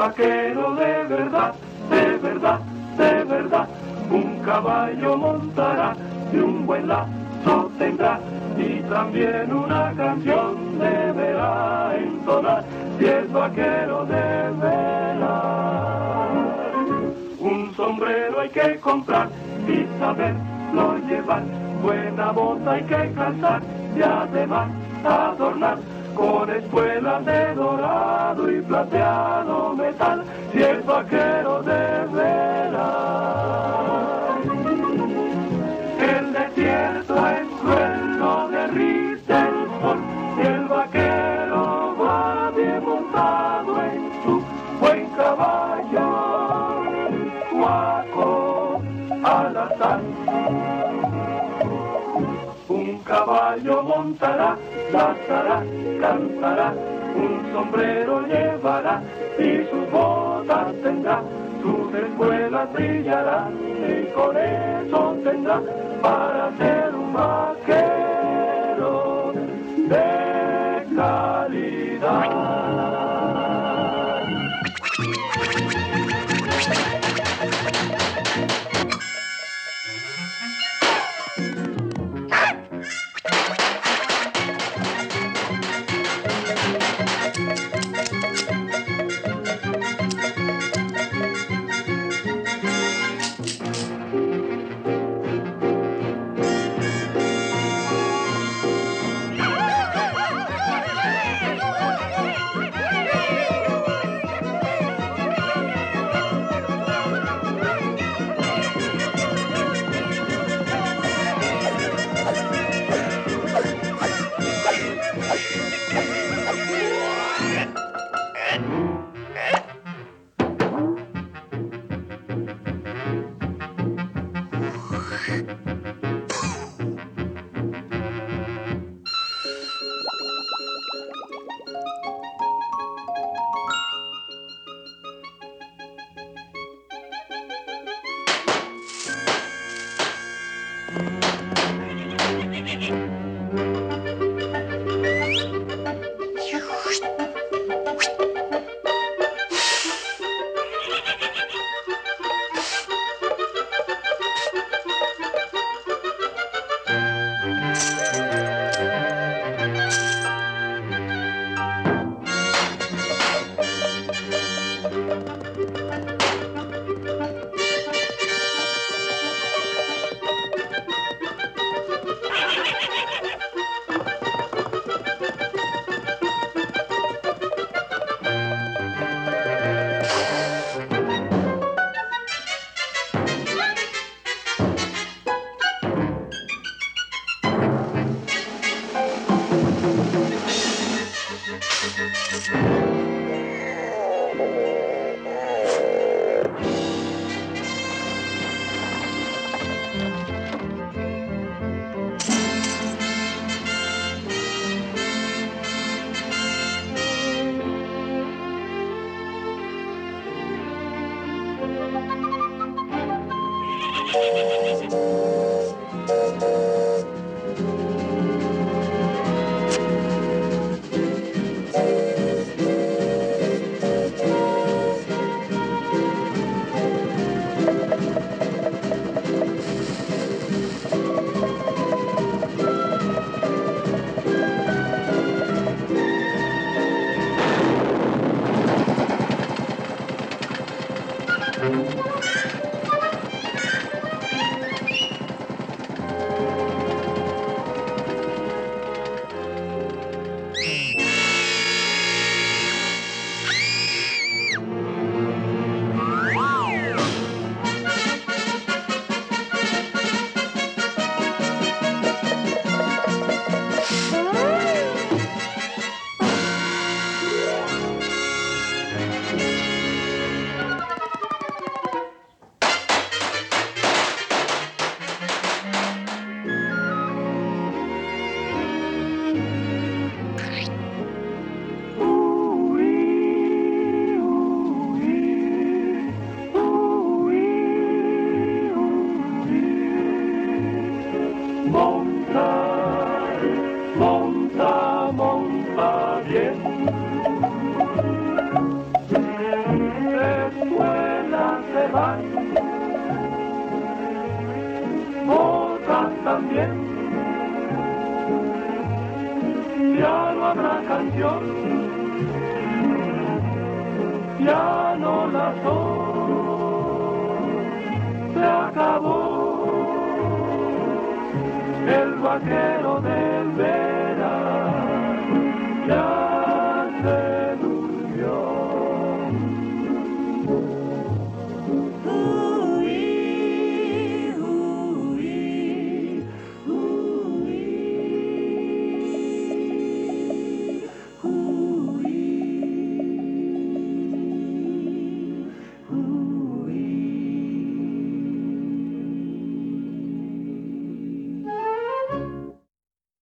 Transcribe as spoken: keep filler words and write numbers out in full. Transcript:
vaquero de verdad, de verdad, de verdad, un caballo montará y un buen lazo tendrá, y también una canción deberá entonar, si es vaquero de verdad. Un sombrero hay que comprar y saberlo llevar, buena bota hay que calzar y además adornar con espuelas de dorado y plateado metal, si es vaquero de veras. El desierto es cruel, no derrite el sol, y el vaquero va bien montado en su buen caballo, guaco al azar. Un caballo montará, lazará, cantará, un sombrero llevará y sus botas tendrá, sus espuelas brillarán y con eso tendrá para ser un vaquero de calidad. hay otras también. Ya no habrá canción, ya no la soy, se acabó el vaquero del verano.